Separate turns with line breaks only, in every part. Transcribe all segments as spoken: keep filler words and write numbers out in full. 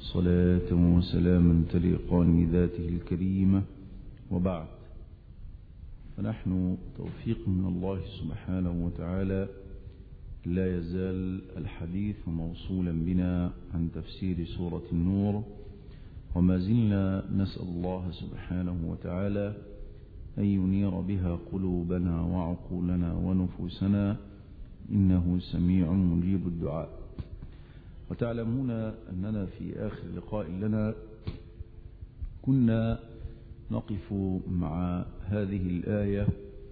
صلاة وسلاما تليقان بذاته الكريمة، وبعد، فنحن توفيق من الله سبحانه وتعالى لا يزال الحديث موصولا بنا عن تفسير سورة النور، وما زلنا نسأل الله سبحانه وتعالى أن ينير بها قلوبنا وعقولنا ونفوسنا، إنه سميع مجيب الدعاء. وتعلمون أننا في آخر لقاء لنا كنا نقف مع هذه الآية،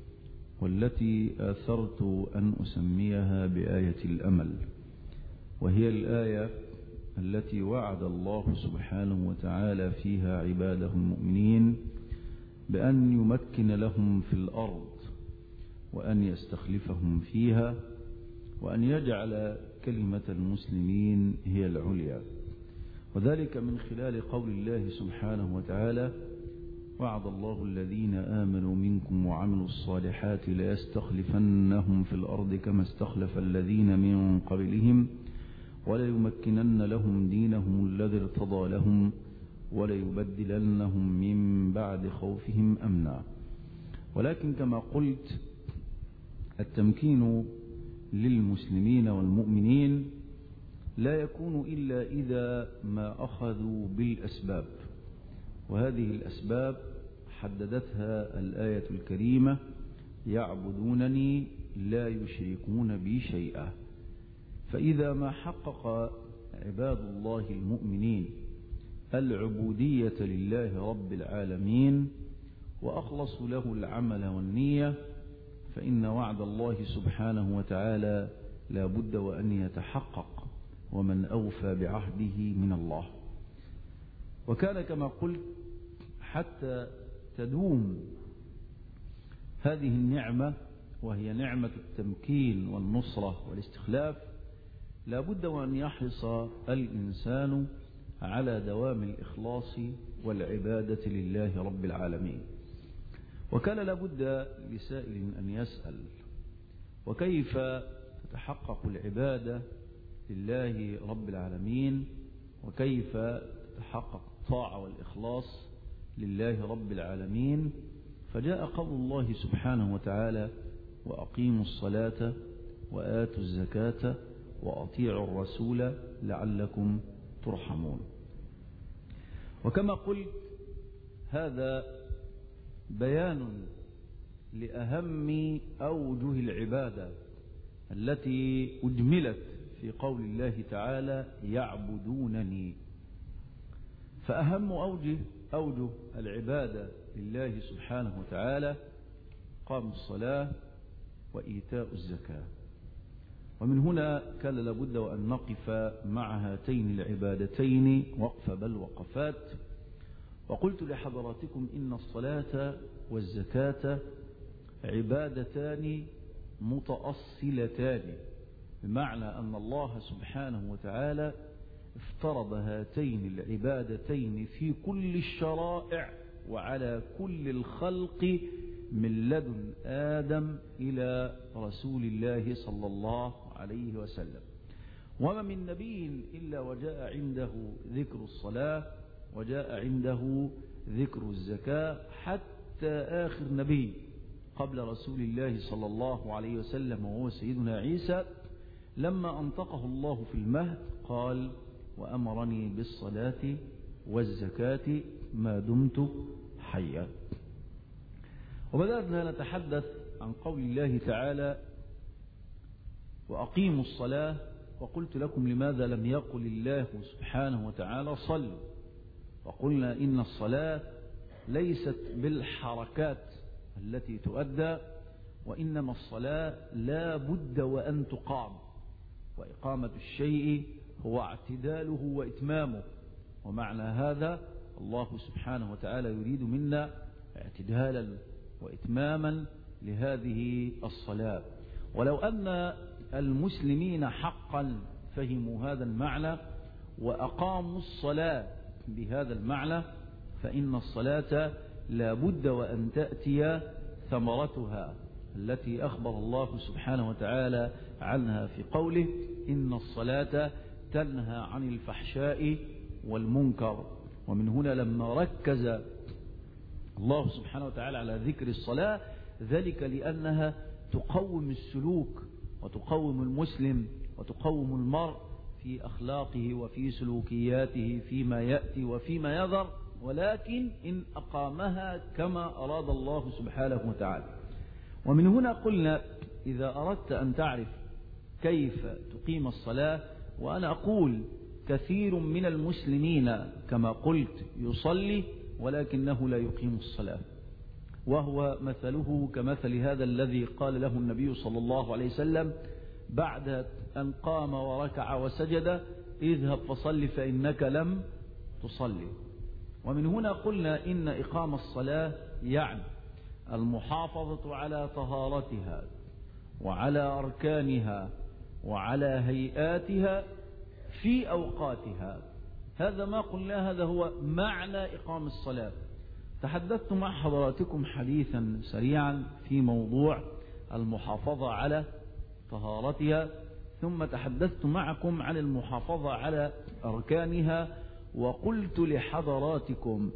والتي آثرت أن أسميها بآية الأمل، وهي الآية التي وعد الله سبحانه وتعالى فيها عباده المؤمنين بأن يمكن لهم في الأرض، وأن يستخلفهم فيها، وأن يجعل كلمة المسلمين هي العليا، وذلك من خلال قول الله سبحانه وتعالى: وعد الله الذين آمنوا منكم وعملوا الصالحات ليستخلفنهم في الأرض كما استخلف الذين من قبلهم وليمكنن لهم دينهم الذي ارتضى لهم وليبدلنهم من بعد خوفهم أمنا. ولكن كما قلت، التمكين للمسلمين والمؤمنين لا يكون إلا إذا ما أخذوا بالأسباب، وهذه الأسباب حددتها الآية الكريمة: يعبدونني لا يشركون بي شيئا. فإذا ما حقق عباد الله المؤمنين العبودية لله رب العالمين وأخلصوا له العمل والنية، فإن وعد الله سبحانه وتعالى لا بد وأن يتحقق، ومن أوفى بعهده من الله. وكان كما قلت، حتى تدوم هذه النعمة وهي نعمة التمكين والنصرة والاستخلاف، لا بد وأن يحرص الإنسان على دوام الإخلاص والعبادة لله رب العالمين. وكان لا بد لسائل أن يسأل: وكيف تتحقق العبادة لله رب العالمين؟ وكيف تتحقق الطاعة والإخلاص لله رب العالمين؟ فجاء قول الله سبحانه وتعالى: وأقيموا الصلاة وآتوا الزكاة وأطيعوا الرسول لعلكم ترحمون. وكما قلت، هذا بيان لأهم أوجه العبادة التي أجملت في قول الله تعالى: يعبدونني. فأهم أوجه أوجه العبادة لله سبحانه وتعالى قام الصلاة وإيتاء الزكاة. ومن هنا كان لابد وأن نقف مع هاتين العبادتين وقف بل وقفات. وقلت لحضراتكم إن الصلاة والزكاة عبادتان متأصلتان، بمعنى أن الله سبحانه وتعالى افترض هاتين العبادتين في كل الشرائع وعلى كل الخلق من لدن آدم إلى رسول الله صلى الله عليه وسلم. وما من نبي إلا وجاء عنده ذكر الصلاة وجاء عنده ذكر الزكاة، حتى آخر نبي قبل رسول الله صلى الله عليه وسلم وهو سيدنا عيسى، لما أنطقه الله في المهد قال: وأمرني بالصلاة والزكاة ما دمت حيا. وبدأنا نتحدث عن قول الله تعالى: وأقيموا الصلاة. وقلت لكم لماذا لم يقل الله سبحانه وتعالى صلوا؟ وقلنا إن الصلاة ليست بالحركات التي تؤدى، وإنما الصلاة لا بد وأن تقام، وإقامة الشيء هو اعتداله وإتمامه. ومعنى هذا الله سبحانه وتعالى يريد منا اعتدالا وإتماما لهذه الصلاة. ولو أن المسلمين حقا فهموا هذا المعنى وأقاموا الصلاة بهذا المعنى، فإن الصلاة لا بد وأن تأتي ثمرتها التي أخبر الله سبحانه وتعالى عنها في قوله: إن الصلاة تنهى عن الفحشاء والمنكر. ومن هنا لما ركز الله سبحانه وتعالى على ذكر الصلاة ذلك لأنها تقوم السلوك وتقوم المسلم وتقوم المرء في أخلاقه وفي سلوكياته فيما يأتي وفيما يذر، ولكن إن أقامها كما أراد الله سبحانه وتعالى. ومن هنا قلنا إذا أردت أن تعرف كيف تقيم الصلاة، وأنا أقول كثير من المسلمين كما قلت يصلي ولكنه لا يقيم الصلاة، وهو مثله كمثل هذا الذي قال له النبي صلى الله عليه وسلم بعد أن قام وركع وسجد: اذهب فصل فإنك لم تصلي. ومن هنا قلنا إن إقام الصلاة يعني المحافظة على طهارتها وعلى أركانها وعلى هيئاتها في أوقاتها. هذا ما قلنا، هذا هو معنى إقام الصلاة. تحدثت مع حضراتكم حديثا سريعا في موضوع المحافظة على طهارتها، ثم تحدثت معكم عن المحافظة على أركانها، وقلت لحضراتكم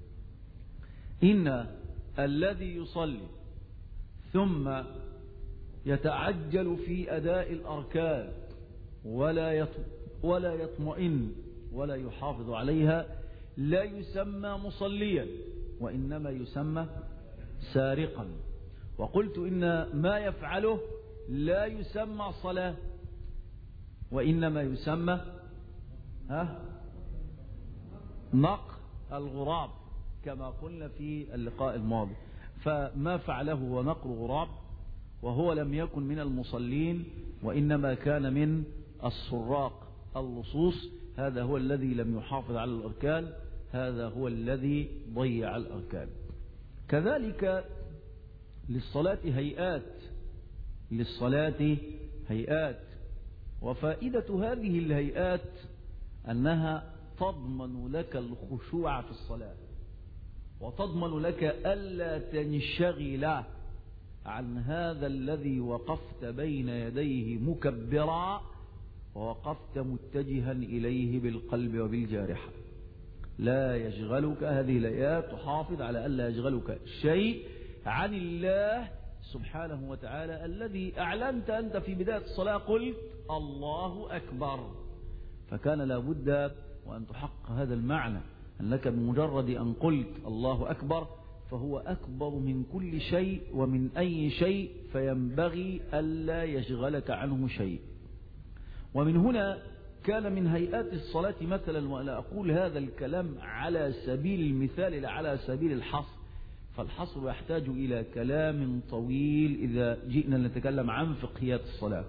إن الذي يصلي ثم يتعجل في أداء الأركان ولا ولا يطمئن ولا يحافظ عليها لا يسمى مصليا، وإنما يسمى سارقا. وقلت إن ما يفعله لا يسمى صلاة، وإنما يسمى ها نق الغراب كما قلنا في اللقاء الماضي. فما فعله هو نقر غراب، وهو لم يكن من المصلين وإنما كان من السراق اللصوص. هذا هو الذي لم يحافظ على الأركان، هذا هو الذي ضيع الأركان. كذلك للصلاة هيئات، للصلاة هيئات، وفائدة هذه الهيئات أنها تضمن لك الخشوع في الصلاة، وتضمن لك ألا تنشغل عن هذا الذي وقفت بين يديه مكبرا ووقفت متجها إليه بالقلب وبالجارحة. لا يشغلك هذه الآيات، تحافظ على ألا يشغلك شيء عن الله سبحانه وتعالى الذي أعلنت أنت في بداية الصلاة قلت الله أكبر، فكان لابد وأن تحقق هذا المعنى أنك بمجرد أن قلت الله أكبر فهو أكبر من كل شيء ومن أي شيء، فينبغي ألا يشغلك عنه شيء. ومن هنا كان من هيئات الصلاة مثلا، وأنا أقول هذا الكلام على سبيل المثال لا على سبيل الحصر، فالحصر يحتاج إلى كلام طويل إذا جئنا نتكلم عن فقهيات الصلاة.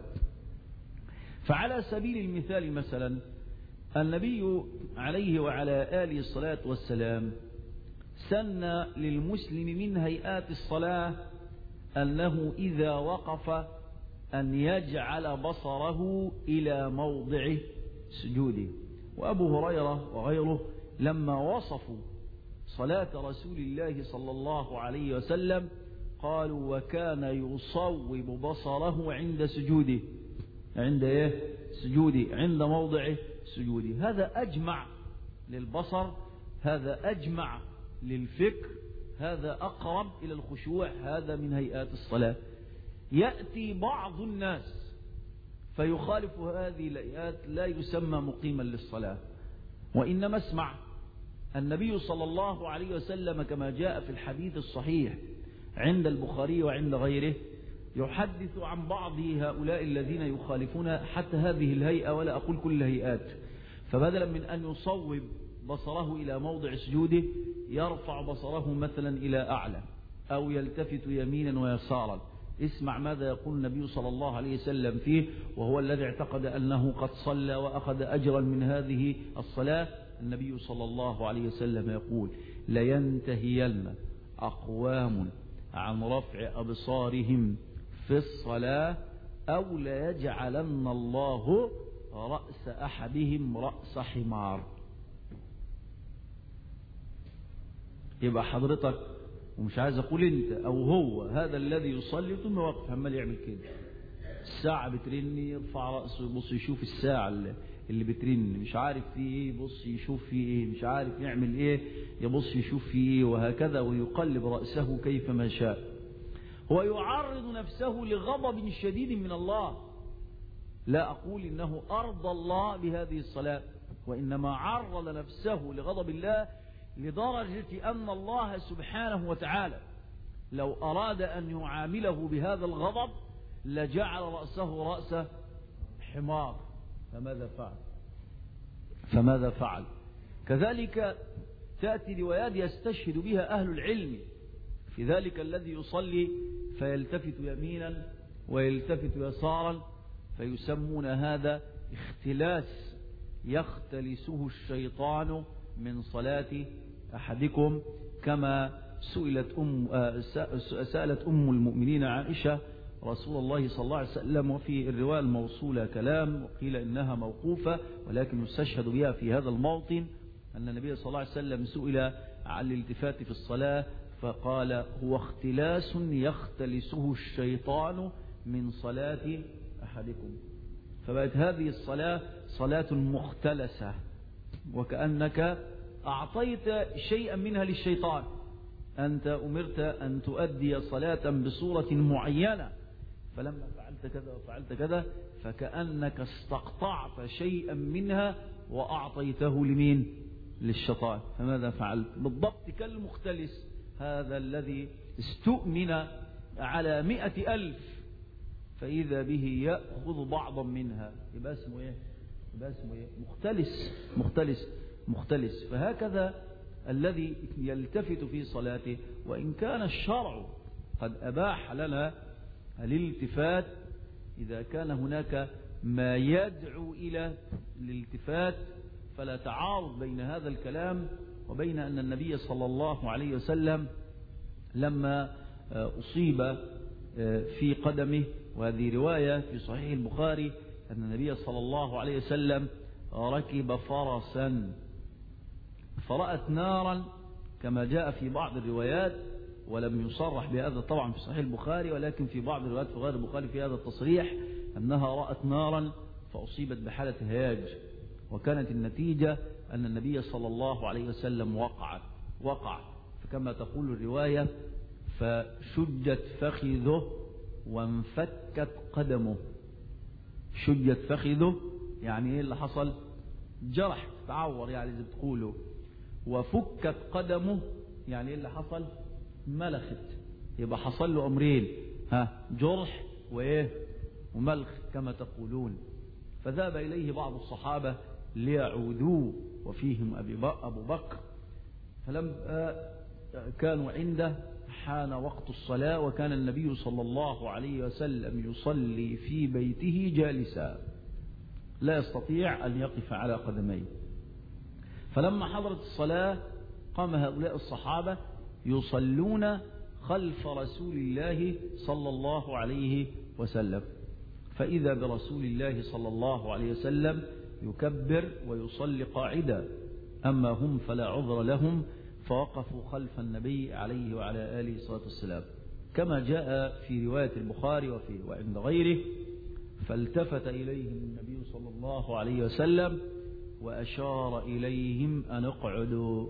فعلى سبيل المثال مثلا النبي عليه وعلى آله الصلاة والسلام سن للمسلم من هيئات الصلاة أنه إذا وقف أن يجعل بصره إلى موضع سجوده. وأبو هريرة وغيره لما وصفوا صلاة رسول الله صلى الله عليه وسلم قالوا وكان يصوب بصره عند سجوده، عند إيه؟ سجوده، عند موضع سجوده. هذا أجمع للبصر، هذا أجمع للفكر، هذا أقرب إلى الخشوع، هذا من هيئات الصلاة. يأتي بعض الناس فيخالف هذه الهيئات لا يسمى مقيما للصلاة، وإنما اسمع النبي صلى الله عليه وسلم كما جاء في الحديث الصحيح عند البخاري وعند غيره يحدث عن بعض هؤلاء الذين يخالفون حتى هذه الهيئة، ولا أقول كل الهيئات. فبدلا من أن يصوب بصره إلى موضع سجوده يرفع بصره مثلا إلى أعلى أو يلتفت يمينا ويسارا. اسمع ماذا يقول النبي صلى الله عليه وسلم فيه، وهو الذي اعتقد أنه قد صلى وأخذ أجرا من هذه الصلاة. النبي صلى الله عليه وسلم يقول لينتهين أقوام عن رفع أبصارهم في الصلاة أو ليجعلن الله رأس أحدهم رأس حمار. يبقى حضرتك ومش عايز أقول أنت أو هو هذا الذي يصلي ثم واقف عمال يعمل كده، الساعة بترني يرفع رأسه يبص يشوف الساعة اللي بترن، مش عارف فيه ايه يبص يشوف فيه ايه، مش عارف يعمل ايه يبص يشوف فيه ايه، وهكذا، ويقلب رأسه كيفما شاء. هو يعرض نفسه لغضب شديد من الله. لا أقول إنه أرضى الله بهذه الصلاة، وإنما عرض نفسه لغضب الله لدرجة أن الله سبحانه وتعالى لو أراد أن يعامله بهذا الغضب لجعل رأسه رأس حمار. فماذا فعل؟ فماذا فعل؟ كذلك تأتي روايات يستشهد بها أهل العلم في ذلك الذي يصلي فيلتفت يمينا ويلتفت يسارا، فيسمون هذا اختلاس يختلسه الشيطان من صلاة أحدكم، كما سئلت أم سألت أم المؤمنين عائشة رسول الله صلى الله عليه وسلم، وفي الرواية الموصولة كلام، وقيل إنها موقوفة ولكن يستشهد بها في هذا الموطن، أن النبي صلى الله عليه وسلم سئل عن الالتفات في الصلاة فقال هو اختلاس يختلسه الشيطان من صلاة أحدكم. فبقت هذه الصلاة صلاة مختلسة، وكأنك أعطيت شيئا منها للشيطان. أنت أمرت أن تؤدي صلاة بصورة معينة، فلما فعلت كذا وفعلت كذا فكأنك استقطعت شيئا منها وأعطيته لمين؟ للشيطان. فماذا فعلت؟ بالضبط كالمختلس هذا الذي استؤمن على مئة ألف فإذا به يأخذ بعضا منها، يبقى اسمه إيه؟ يبقى اسمه إيه؟ مختلس مختلس مختلس. فهكذا الذي يلتفت في صلاته، وإن كان الشرع قد أباح لنا الالتفات إذا كان هناك ما يدعو إلى الالتفات، فلا تعارض بين هذا الكلام وبين أن النبي صلى الله عليه وسلم لما أصيب في قدمه، وهذه رواية في صحيح البخاري، أن النبي صلى الله عليه وسلم ركب فرسا فرأت نارا كما جاء في بعض الروايات، ولم يصرح بهذا طبعا في صحيح البخاري، ولكن في بعض الروايات في غير البخاري في هذا التصريح أنها رأت نارا فأصيبت بحالة هياج، وكانت النتيجة أن النبي صلى الله عليه وسلم وقع وقع فكما تقول الرواية فشجت فخذه وانفكت قدمه. شجت فخذه يعني ايه اللي حصل؟ جرح، تعور يعني زي بتقولوا. وفكت قدمه يعني ايه اللي حصل؟ ملخت. يبقى حصل له امرين، ها، جرح وايه وملخ كما تقولون. فذهب اليه بعض الصحابة ليعودوه وفيهم ابو بكر، فلما كانوا عنده حان وقت الصلاة، وكان النبي صلى الله عليه وسلم يصلي في بيته جالسا لا يستطيع أن يقف على قدميه. فلما حضرت الصلاة قام هؤلاء الصحابة يصلون خلف رسول الله صلى الله عليه وسلم، فإذا برسول الله صلى الله عليه وسلم يكبر ويصلي قاعدا، أما هم فلا عذر لهم فوقفوا خلف النبي عليه وعلى آله الصلاة والسلام، كما جاء في رواية البخاري وفي وعند غيره. فالتفت إليهم النبي صلى الله عليه وسلم وأشار إليهم أن اقعدوا.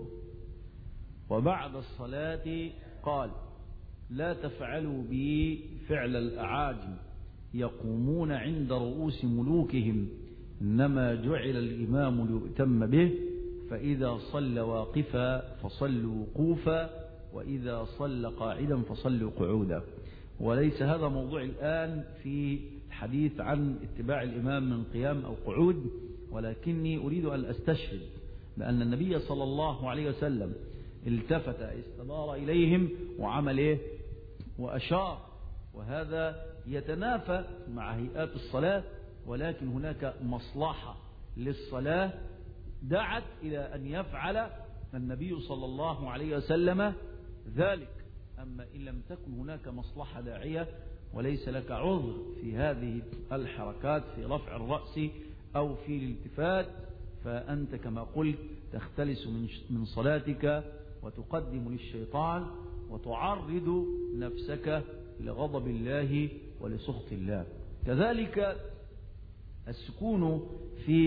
وبعد الصلاة قال لا تفعلوا بي فعل الأعاجم يقومون عند رؤوس ملوكهم، إنما جعل الإمام ليؤتم به، فإذا صلى واقفا فصلوا وقوفا، وإذا صلى قاعدا فصلوا قعودا. وليس هذا موضوع الآن في الحديث عن اتباع الإمام من قيام أو قعود، ولكني أريد أن أستشهد بأن النبي صلى الله عليه وسلم التفت استدار إليهم وعمل إيه؟ وأشار. وهذا يتنافى مع هيئات الصلاة، ولكن هناك مصلحة للصلاة دعت إلى أن يفعل النبي صلى الله عليه وسلم ذلك. أما إن لم تكن هناك مصلحة داعية وليس لك عذر في هذه الحركات في رفع الرأس أو في الالتفات، فأنت كما قلت تختلس من صلاتك وتقدم للشيطان وتعرض نفسك لغضب الله ولسخط الله. كذلك السكون في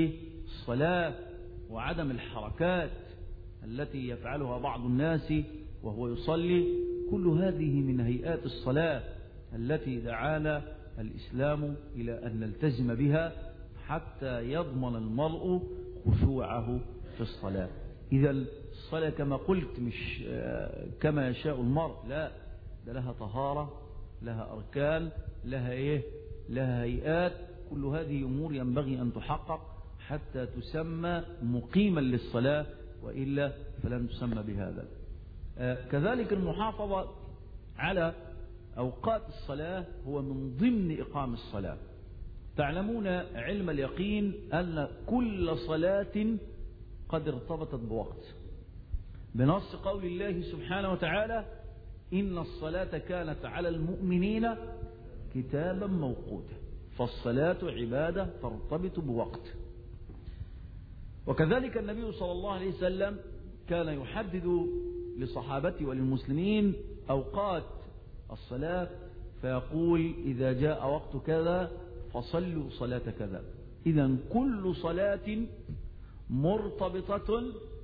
الصلاة وعدم الحركات التي يفعلها بعض الناس وهو يصلي، كل هذه من هيئات الصلاة التي دعانا الإسلام إلى أن نلتزم بها حتى يضمن المرء خشوعه في الصلاة. إذا الصلاة كما قلت مش كما يشاء المرء، لا، ده لها طهارة، لها أركان، لها إيه؟ لها هيئات. كل هذه أمور ينبغي أن تحقق حتى تسمى مقيما للصلاة، وإلا فلن تسمى بهذا. كذلك المحافظة على أوقات الصلاة هو من ضمن إقام الصلاة. تعلمون علم اليقين أن كل صلاة قد ارتبطت بوقت، بنص قول الله سبحانه وتعالى: إن الصلاة كانت على المؤمنين كتابا موقوتا. فالصلاة عبادة ترتبط بوقت. وكذلك النبي صلى الله عليه وسلم كان يحدد لصحابته وللمسلمين أوقات الصلاة، فيقول: إذا جاء وقت كذا فصلوا صلاة كذا. إذا كل صلاة مرتبطة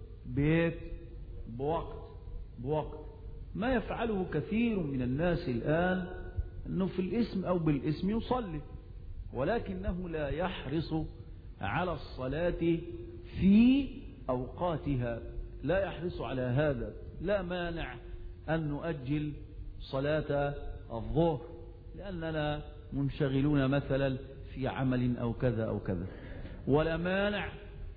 بوقت بوقت ما يفعله كثير من الناس الآن أنه في الاسم أو بالاسم يصلي، ولكنه لا يحرص على الصلاة في أوقاتها، لا يحرص على هذا. لا مانع أن نؤجل صلاة الظهر لأننا منشغلون مثلا في عمل أو كذا أو كذا، ولا مانع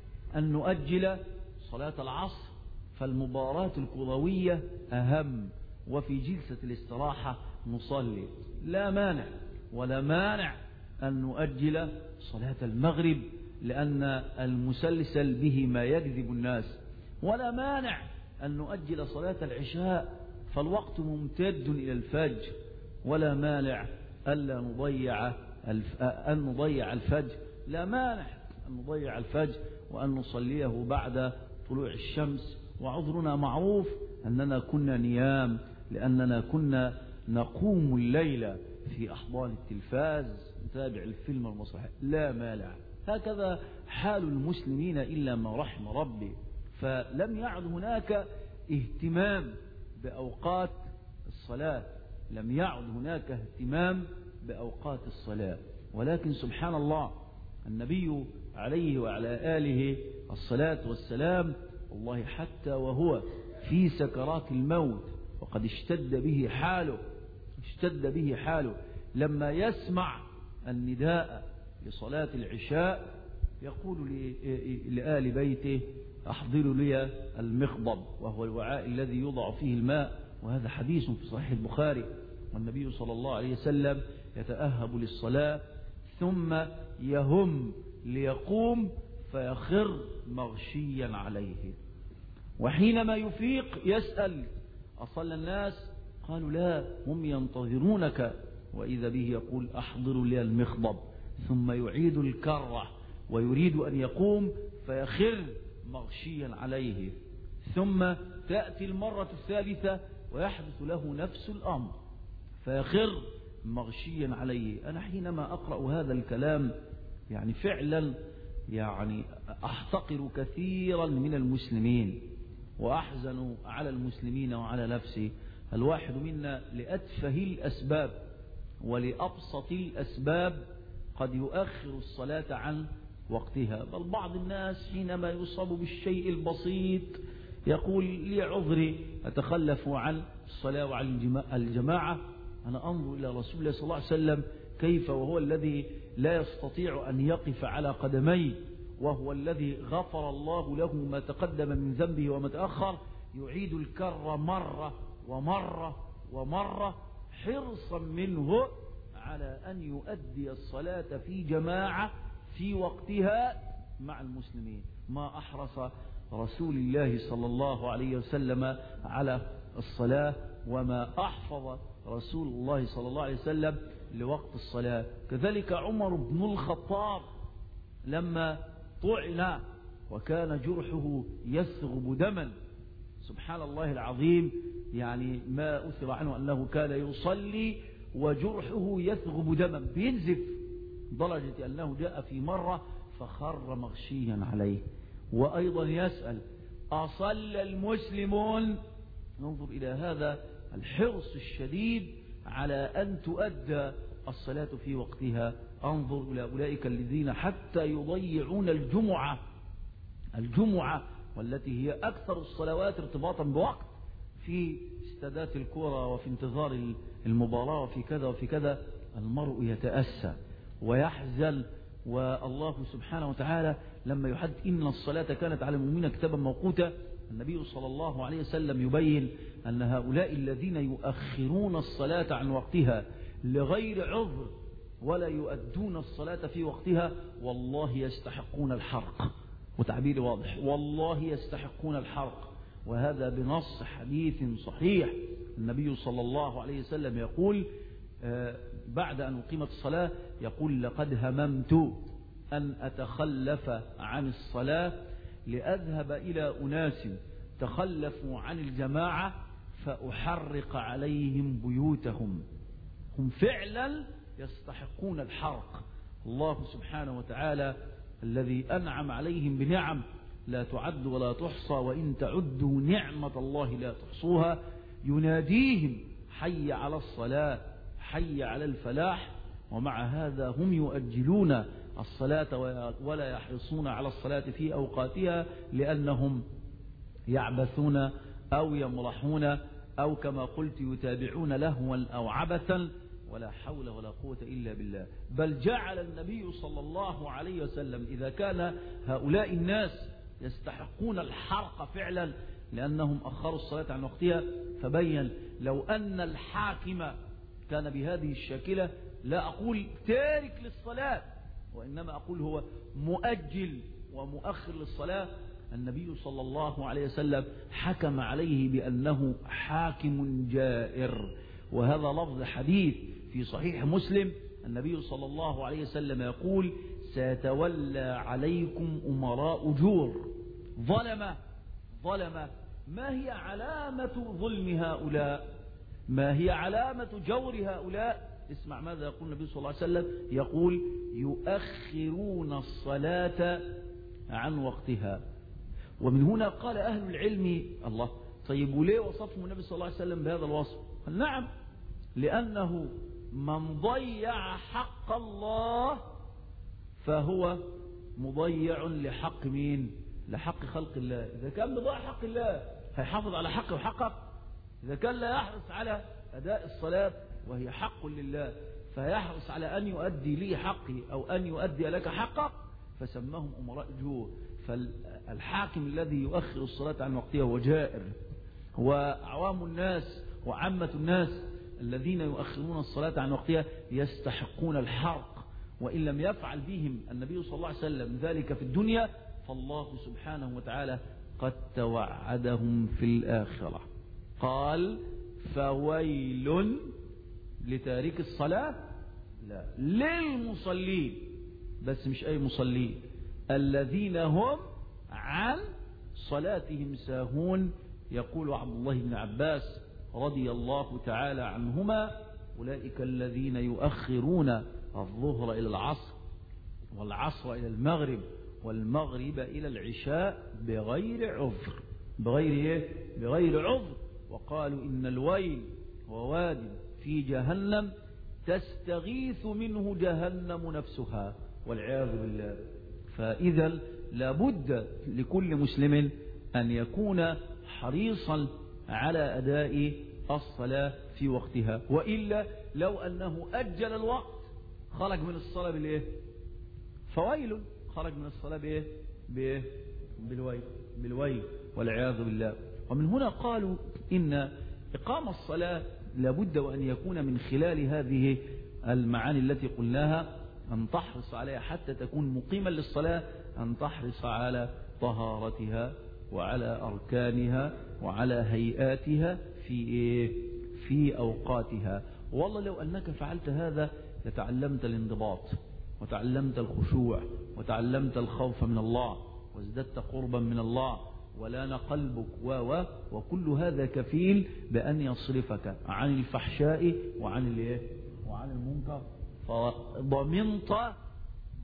أن نؤجل صلاة العصر فالمباراة الكروية أهم وفي جلسة الاستراحة نصلي، لا مانع. ولا مانع أن نؤجل صلاة المغرب لأن المسلسل به ما يجذب الناس، ولا مانع أن نؤجل صلاة العشاء فالوقت ممتد إلى الفجر، ولا مانع ألا نضيع الف... أن نضيع الفجر، لا مانع أن نضيع الفجر وأن نصليه بعد طلوع الشمس. وعذرنا معروف أننا كنا نيام لأننا كنا نقوم الليل في أحضان التلفاز نتابع الفيلم المسرحي، لا مانع. هكذا حال المسلمين إلا ما رحم ربي، فلم يعد هناك اهتمام بأوقات الصلاة، لم يعد هناك اهتمام بأوقات الصلاة. ولكن سبحان الله النبي عليه وعلى آله الصلاة والسلام والله حتى وهو في سكرات الموت وقد اشتد به حاله اشتد به حاله لما يسمع النداء لصلاة العشاء يقول لآل بيته: أحضروا لي المخضب، وهو الوعاء الذي يوضع فيه الماء، وهذا حديث في صحيح البخاري. والنبي صلى الله عليه وسلم يتأهب للصلاة ثم يهم ليقوم فيخر مغشيا عليه، وحينما يفيق يسأل: أصلى الناس؟ قالوا: لا، هم ينتظرونك. وإذا به يقول: أحضروا لي المخضب، ثم يعيد الكرة ويريد أن يقوم فيخر مغشيا عليه، ثم تأتي المرة الثالثة ويحدث له نفس الأمر فيخر مغشيا عليه. أنا حينما أقرأ هذا الكلام يعني فعلا يعني أحتقر كثيرا من المسلمين وأحزن على المسلمين وعلى نفسي. الواحد منا لأتفه الأسباب ولأبسط الأسباب قد يؤخر الصلاة عن وقتها، بل بعض الناس حينما يصاب بالشيء البسيط يقول: لي عذري أتخلف عن الصلاة وعن الجماعة. أنا أنظر إلى رسول الله صلى الله عليه وسلم كيف وهو الذي لا يستطيع أن يقف على قدميه، وهو الذي غفر الله له ما تقدم من ذنبه وما تأخر، يعيد الكر مرة ومرة ومرة حرصا منه على أن يؤدي الصلاة في جماعة في وقتها مع المسلمين. ما أحرص رسول الله صلى الله عليه وسلم على الصلاة، وما أحفظ رسول الله صلى الله عليه وسلم لوقت الصلاة. كذلك عمر بن الخطاب لما طعن وكان جرحه يثغب دما، سبحان الله العظيم، يعني ما أثر عنه أنه كان يصلي وجرحه يثغب دما بينزف، درجة أنه جاء في مرة
فخر مغشيا عليه. وأيضا يسأل أصلى المسلمون؟ ننظر إلى هذا الحرص الشديد على أن تؤدى الصلاة في وقتها. انظر إلى أولئك الذين حتى يضيعون الجمعة الجمعة والتي هي أكثر الصلوات ارتباطا بوقت، في استادات الكرة وفي انتظار المباراة وفي كذا وفي كذا. المرء يتأسى ويحزن. والله سبحانه وتعالى لما يحدث إن الصلاة كانت على المؤمنين كتابا موقوتا، النبي صلى الله عليه وسلم يبين أن هؤلاء الذين يؤخرون الصلاة عن وقتها لغير عذر ولا يؤدون الصلاة في وقتها والله يستحقون الحرق. وتعبير واضح، والله يستحقون الحرق. وهذا بنص حديث صحيح. النبي صلى الله عليه وسلم يقول بعد أن أقيمت الصلاة، يقول لقد هممت أن أتخلف عن الصلاة لأذهب إلى أناس تخلفوا عن الجماعة فأحرق عليهم بيوتهم. هم فعلا يستحقون الحرق. الله سبحانه وتعالى الذي أنعم عليهم بنعم لا تعد ولا تحصى، وإن تعدوا نعمة الله لا تحصوها، يناديهم حي على الصلاة، حي على الفلاح. ومع هذا هم يؤجلون الصلاة ولا يحرصون على الصلاة في أوقاتها، لأنهم يعبثون أو يمرحون أو كما قلت يتابعون لهوا أو عبثا، ولا حول ولا قوة إلا بالله. بل جعل النبي صلى الله عليه وسلم إذا كان هؤلاء الناس يستحقون الحرق فعلا لأنهم أخروا الصلاة عن وقتها، فبين لو أن الحاكم كان بهذه الشاكلة لا أقول تارك للصلاة، وإنما أقول هو مؤجل ومؤخر للصلاة. النبي صلى الله عليه وسلم حكم عليه بأنه حاكم جائر. وهذا لفظ حديث في صحيح مسلم. النبي صلى الله عليه وسلم يقول سيتولى عليكم أمراء جور ظلمة ظلمة. ما هي علامة ظلم هؤلاء؟ ما هي علامة جور هؤلاء؟ اسمع ماذا يقول النبي صلى الله عليه وسلم. يقول يؤخرون الصلاة عن وقتها. ومن هنا قال أهل العلم الله طيب وليه وصفهم النبي صلى الله عليه وسلم بهذا الوصف؟ قال نعم، لأنه من ضيع حق الله فهو مضيع لحق مين؟ لحق خلق الله. إذا كان بضيع حق الله هيحافظ على حقه وحقك. إذا كان لا يحرص على أداء الصلاة وهي حق لله فيحرص على أن يؤدي لي حقي أو أن يؤدي لك حقك، فسماهم أمراء جور. فالحاكم الذي يؤخر الصلاة عن وقتها هو جائر. وعوام الناس وعامة الناس الذين يؤخرون الصلاة عن وقتها يستحقون الحرق. وإن لم يفعل بهم النبي صلى الله عليه وسلم ذلك في الدنيا فالله سبحانه وتعالى قد توعدهم في الآخرة. قال فويل لتارك الصلاة، لا للمصلين، بس مش أي مصلين، الذين هم عن صلاتهم ساهون. يقول عبد الله بن عباس رضي الله تعالى عنهما أولئك الذين يؤخرون الظهر إلى العصر والعصر إلى المغرب والمغرب إلى العشاء بغير عذر. بغير إيه؟ بغير عذر. وقالوا إن الويل هو واد في جهنم تستغيث منه جهنم نفسها والعياذ بالله. فإذا لابد لكل مسلم أن يكون حريصا على أداء الصلاة في وقتها، وإلا لو أنه أجل الوقت خرج من الصلاة بالإيه؟ فويل. خرج من الصلاة بإيه؟ بإيه؟ بالويل بالويل والعياذ بالله. ومن هنا قالوا إن إقام الصلاة لابد وأن يكون من خلال هذه المعاني التي قلناها، أن تحرص عليها حتى تكون مقيما للصلاة، أن تحرص على طهارتها وعلى أركانها وعلى هيئاتها في إيه؟ في أوقاتها. والله لو أنك فعلت هذا لتعلمت الانضباط وتعلمت الخشوع وتعلمت الخوف من الله وازددت قربا من الله ولان قلبك و وكل هذا كفيل بأن يصرفك عن الفحشاء وعن الايه؟ وعن المنكر. فضمنت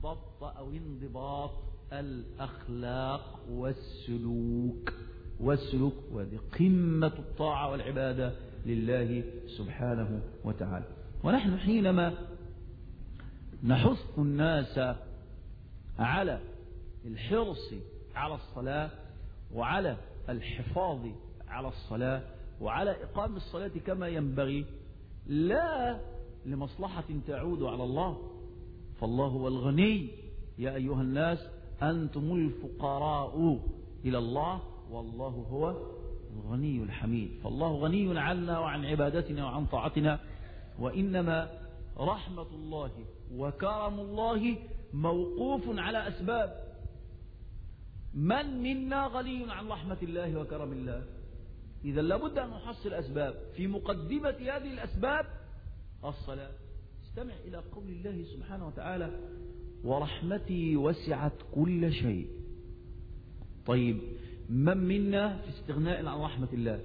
ضبط أو انضباط الأخلاق والسلوك والسلوك وهذه قمة الطاعة والعبادة لله سبحانه وتعالى. ونحن حينما نحث الناس على الحرص على الصلاة وعلى الحفاظ على الصلاة وعلى إقام الصلاة كما ينبغي، لا لمصلحة تعود على الله، فالله هو الغني، يا أيها الناس أنتم الفقراء إلى الله والله هو الغني الحميد. فالله غني عنا وعن عبادتنا وعن طاعتنا، وإنما رحمة الله وكرم الله موقوف على أسباب. من منا غني عن رحمة الله وكرم الله؟ إذا لابد أن نحصل أسباب. في مقدمة هذه الأسباب الصلاة. استمع إلى قول الله سبحانه وتعالى: ورحمتي وسعت كل شيء. طيب، من منا في استغناء عن رحمة الله؟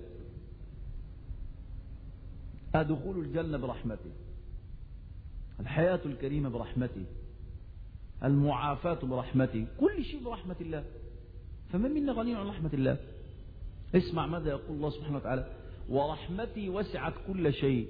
أدخول الجنة برحمته، الحياة الكريمة برحمته، المعافاة برحمته، كل شيء برحمة الله. فمن منا غني عن رحمة الله؟ اسمع ماذا يقول الله سبحانه وتعالى: ورحمتي وسعت كل شيء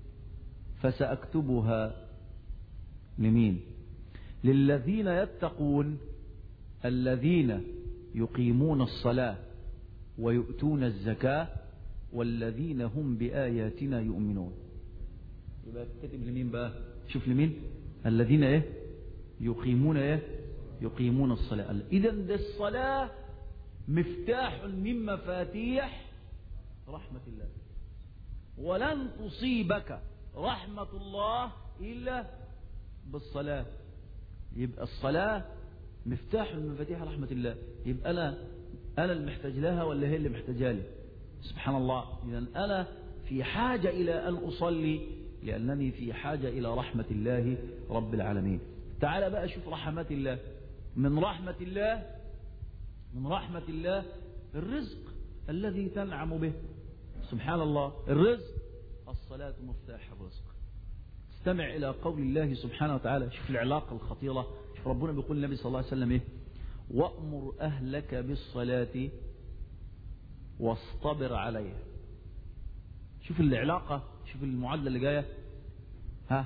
فسأكتبها لمين؟ للذين يتقون الذين يقيمون الصلاة ويؤتون الزكاة والذين هم بآياتنا يؤمنون. يبقى كتب لمين بقى؟ شوف لمين؟ الذين ايه؟ يقيمون ايه؟ يقيمون الصلاة. إذا ده الصلاة مفتاح من مفاتيح رحمة الله، ولن تصيبك رحمة الله إلا بالصلاة. يبقى الصلاة مفتاح من مفاتيح رحمة الله. يبقى أنا أنا المحتاج لها ولا هي اللي محتاجة لي؟ سبحان الله. إذا أنا في حاجة إلى أن أصلي لأنني في حاجة إلى رحمة الله رب العالمين. تعال بقى شوف رحمات الله. من رحمة الله من رحمة الله الرزق الذي تنعم به. سبحان الله. الرزق، الصلاة مفتاح الرزق. استمع إلى قول الله سبحانه وتعالى. شوف العلاقة الخطيرة. شوف ربنا بيقول النبي صلى الله عليه وسلم إيه؟ وأمر أهلك بالصلاة واصطبر عليها. شوف العلاقة، شوف المعادلة اللي جاية. ها،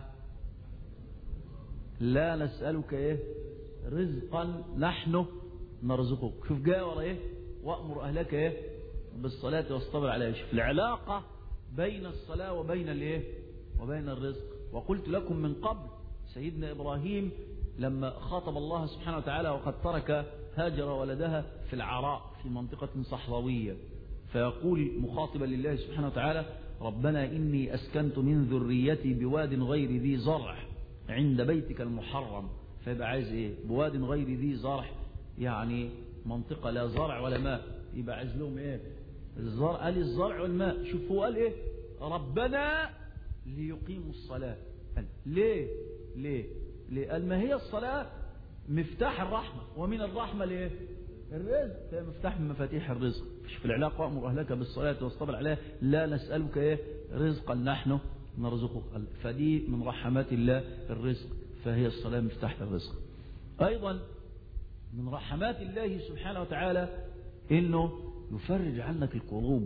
لا نسألك إيه رزقا نحن نرزقك. شوف جاء ورا إيه؟ وأمر أهلك إيه بالصلاة واصطبر عليها. شوف العلاقة بين الصلاة وبين الإيه وبين الرزق. وقلت لكم من قبل سيدنا إبراهيم لما خاطب الله سبحانه وتعالى وقد ترك هاجر ولدها في العراء في منطقة صحراوية، فيقول مخاطبا لله سبحانه وتعالى: ربنا إني أسكنت من ذريتي بواد غير ذي زرع عند بيتك المحرم. فيبقى عايز إيه؟ بواد غير ذي زرع، يعني منطقة لا زرع ولا ماء. يبقى عايز لهم إيه؟ الزرع. قال الزرع والماء. شوف هو قال إيه؟ ربنا ليقيموا الصلاة. قال ليه؟ ليه؟ ليه؟ قال ما هي الصلاة مفتاح الرحمة، ومن الرحمة ليه؟ الرزق. هي مفتاح من مفاتيح الرزق. شوف العلاقة: وأمر أهلك بالصلاة واصطبر عليها لا نسألك إيه رزقا نحن نرزقك. فدي من رحمات الله الرزق، فهي الصلاة مفتاح الرزق. أيضا من رحمات الله سبحانه وتعالى إنه يفرج عنك الكروب.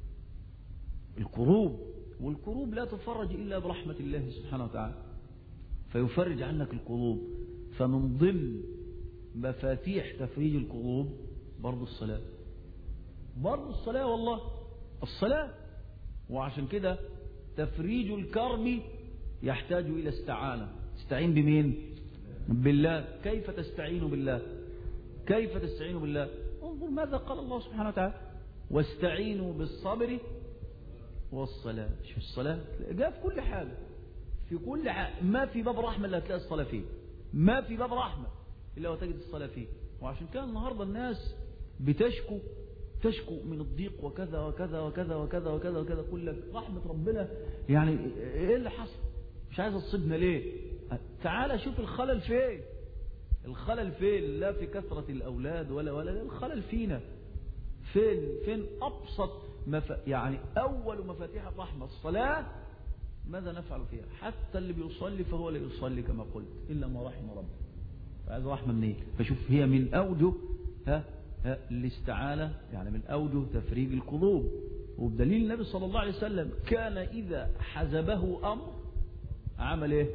الكروب والكروب لا تفرج إلا برحمة الله سبحانه وتعالى، فيفرج عنك الكروب. فمن ضمن مفاتيح تفريج الكروب برضو الصلاة. برضو الصلاة والله الصلاة. وعشان كده تفريج الكرب يحتاج إلى استعانة. تستعين بمين؟ بالله. كيف تستعين بالله؟ كيف تستعين بالله؟ انظر ماذا قال الله سبحانه وتعالى: واستعينوا بالصبر والصلاة. شوف الصلاة جاء في كل حاجة، في كل حاجة. ما في باب رحمة إلا هتلاقي الصلاة فيه، ما في باب رحمة إلا وتجد الصلاة فيه. وعشان كده النهاردة الناس بتشكو تشكو من الضيق وكذا وكذا وكذا وكذا وكذا وكذا. كل لك رحمة ربنا، يعني إيه اللي حصل؟ مش عايز تصيبنا ليه؟ تعال شوف الخلل فين. الخلل فين؟ لا في كثرة الأولاد ولا ولا الخلل فينا. فين فين أبسط مف... يعني أول مفاتيح الرحمة الصلاة. ماذا نفعل فيها؟ حتى اللي بيصلي فهو لا يصلي كما قلت إلا ما رحم ربه. عايز رحمة منين؟ فشوف هي من أوجه ها ها الاستعانة، يعني من أوجه تفريج القلوب. وبدليل النبي صلى الله عليه وسلم كان إذا حزبه أمر عمل إيه؟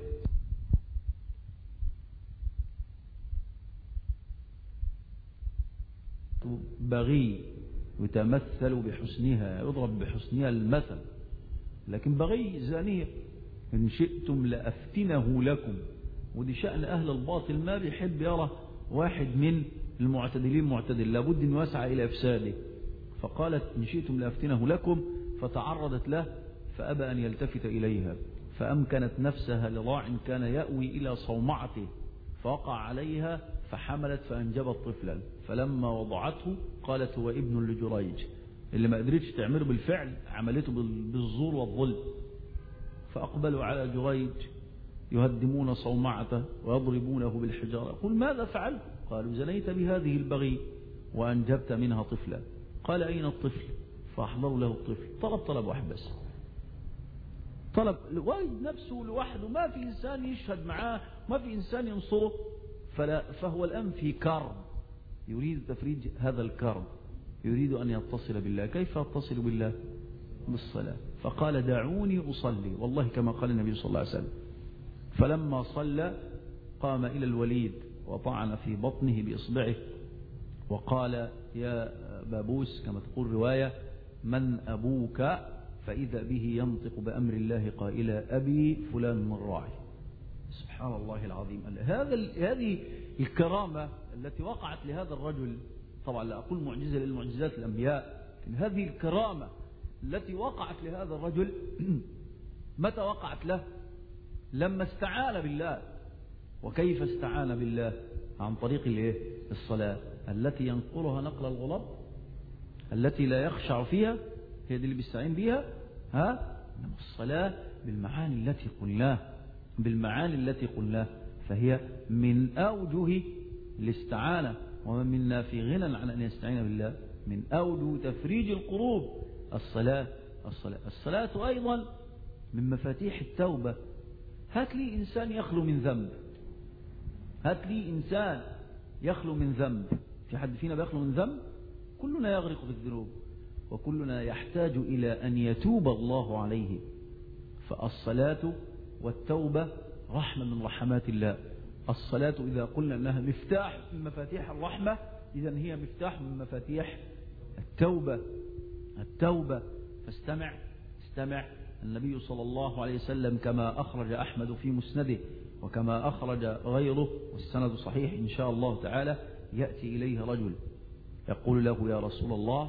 بغي يتمثل بحسنها، يضرب بحسنها المثل، لكن بغي زانية. إن شئتم لأفتنه لكم. ودي شأن أهل الباطل، ما بيحب يرى واحد من المعتدلين معتدل، لابد أن يسعى إلى إفساده. فقالت إن شئتم لأفتنه لكم، فتعرضت له فأبى أن يلتفت إليها، فأمكنت نفسها لراع كان يأوي إلى صومعته فوقع عليها فحملت فأنجبت طفلا، فلما وضعته قالت هو ابن لجريج. اللي ما قدرتش تعمله بالفعل عملته بالزور والظلم. فأقبلوا على جريج يهدمون صومعته ويضربونه بالحجارة. يقول ماذا فعلت؟ قالوا زنيت بهذه البغي وأنجبت منها طفلا. قال أين الطفل؟ فأحضروا له الطفل. طلب طلب واحد بس، طلب واجد نفسه لوحده، ما في إنسان يشهد معاه، ما في إنسان ينصره. فلا فهو الآن في كرب، يريد تفريج هذا الكرب، يريد أن يتصل بالله. كيف يتصل بالله؟ بالصلاة. فقال دعوني أصلي، والله كما قال النبي صلى الله عليه وسلم. فلما صلى قام إلى الوليد وطعن في بطنه بإصبعه وقال يا بابوس كما تقول رواية من أبوك؟ فإذا به ينطق بأمر الله قائلا أبي فلان من راعي. سبحان الله العظيم. هذا هذه الكرامة التي وقعت لهذا الرجل، طبعا لا أقول معجزة للمعجزات الأنبياء، لكن هذه الكرامة التي وقعت لهذا الرجل متى وقعت له؟ لما استعان بالله. وكيف استعان بالله؟ عن طريق الصلاة التي ينقلها نقل الغلط، التي لا يخشع فيها، هي دي اللي بيستعين بها. ها الصلاة بالمعاني التي قلناها، بالمعاني التي قلناها، فهي من أوجه الاستعانة. ومن منا في غنى عن أن يستعين بالله. من أوجه تفريج القلوب الصلاة. الصلاة الصلاة أيضا من مفاتيح التوبة. هات لي إنسان يخلو من ذنب، هات لي إنسان يخلو من ذنب. في حد فينا بيخلو من ذنب؟ كلنا يغرق في الذنوب، وكلنا يحتاج إلى أن يتوب الله عليه. فالصلاة والتوبة رحمة من رحمات الله. الصلاة إذا قلنا أنها مفتاح من مفاتيح الرحمة، إذن هي مفتاح من مفاتيح التوبة. التوبة. فاستمع استمع النبي صلى الله عليه وسلم كما أخرج أحمد في مسنده وكما أخرج غيره والسند صحيح إن شاء الله تعالى، يأتي إليه رجل يقول له يا رسول الله